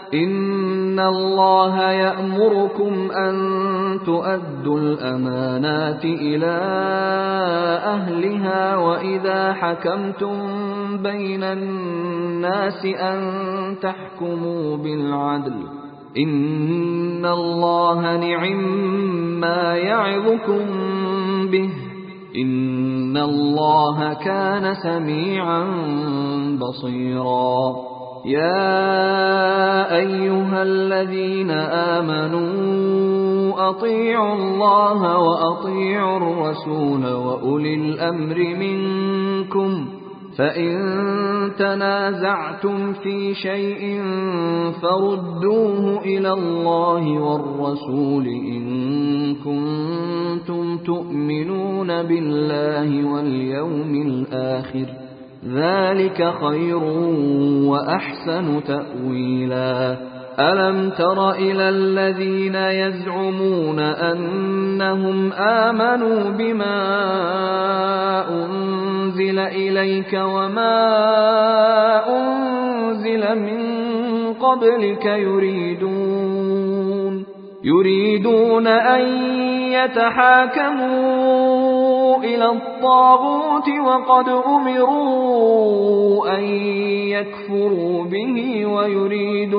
إن الله يأمركم أن تؤدوا الأمانات إلى أهلها وإذا حكمتم بين الناس أن تحكموا بالعدل إن الله نعما يعظكم به إن الله كان سميعا بصيرا يا أيها الذين آمنوا أطيعوا الله وأطيعوا الرسول وأولي الأمر منكم فإن تنازعتم في شيء فردوه إلى الله والرسول إن كنتم تؤمنون بالله واليوم الآخر ذلك خير وأحسن تأويلا ألم تر إلى الذين يزعمون أنهم آمنوا بما أنزل إليك وما أنزل من قبلك يريدون أن يتحاكموا إلى الطاغوت وقد أمروا أن يكفروا به ويريد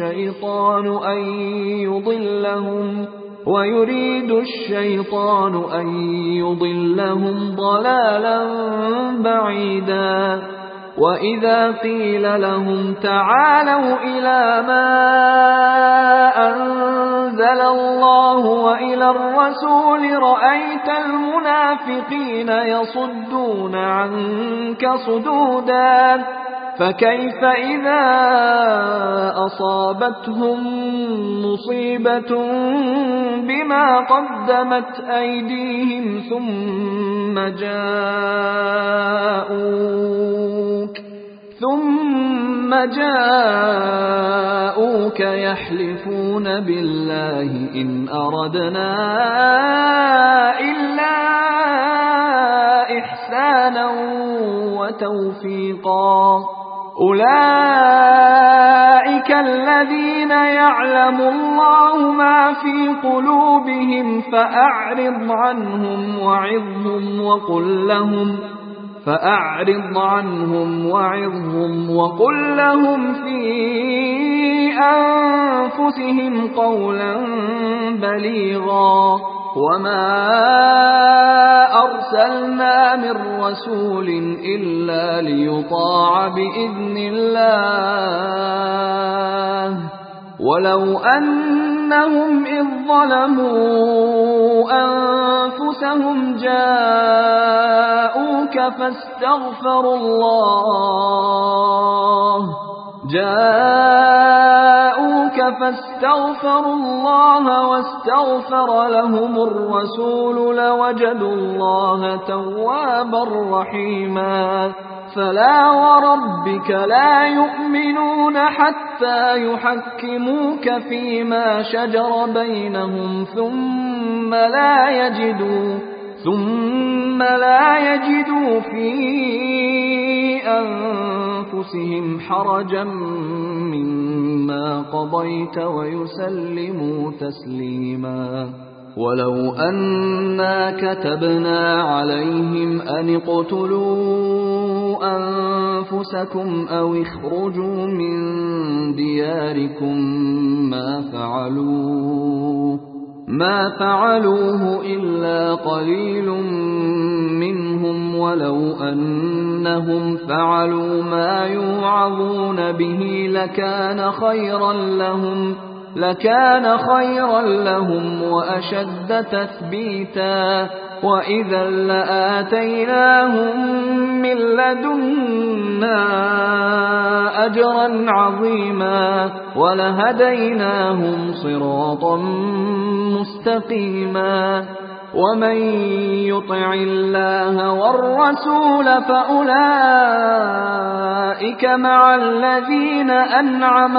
الشيطان أن يضلهم ضلالا بعيدا وإذا قيل لهم تعالوا إلى ما أنزل الله وإلى الرسول رأيت المنافقين يصدون عنك صدودا فكيف إذا أصابتهم مصيبة بما قدمت أيديهم ثم جاءوك يحلفون بالله إن أردنا إلا إحسانا وتوفيقا أولئك الذين يعلم الله ما في قلوبهم فأعرض عنهم وقل لهم في أنفسهم قولا بليغا وما أرسلنا من رسول إلا ليطاع بإذن الله ولو أنهم إذ ظلموا أنفسهم جاءوك فاستغفروا الله واستغفر لهم الرسول لوجدوا الله توابا رحيما فلا وربك لا يؤمنون حتى يحكموك فيما شجر بينهم ثم لا يجدوا في أنفسهم حرجا مما قضيت ويسلموا تسليما ولو أنا كتبنا عليهم أن اقتلوا أنفسكم أو اخرجوا من دياركم ما فعلوه إلا قليل منهم ولو أنهم فعلوا ما يوعظون به لكان خيرا لهم وأشد تثبيتا وإذا لآتيناهم من لدنا أجرا عظيما ولهديناهم صراطا مستقيما ومن يطع الله والرسول فأولئك مع الذين أنعم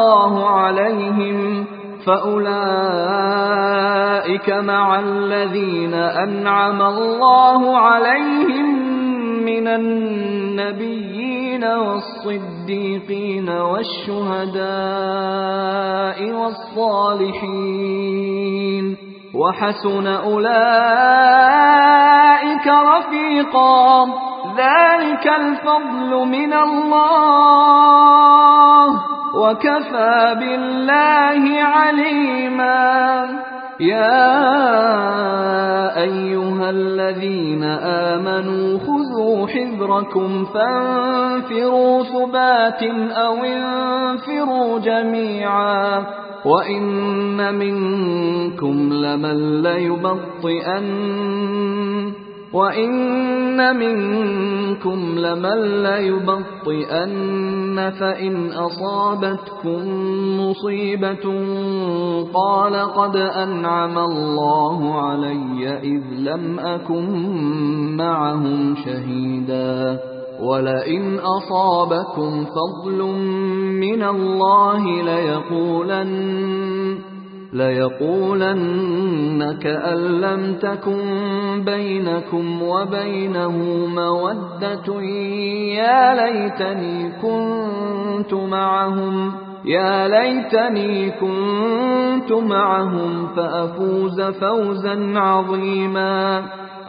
الله عليهم من النبيين والصديقين والشهداء الأنبياء والصالحين وحسن أولئك رفيقا ذلك الفضل من الله وكفى بالله عليما يا أيها الذين آمنوا خذوا حذركم فانفروا ثبات أو انفروا جميعا وإن منكم لمن ليبطئن فإن أصابتكم مصيبة قال قد أنعم الله علي إذ لم أكن معهم شهيدا ولئن أصابكم فضل من الله ليقولن كأن لم تكن بينكم وبينه مودة يا ليتني كنت معهم فأفوز فوزا عظيما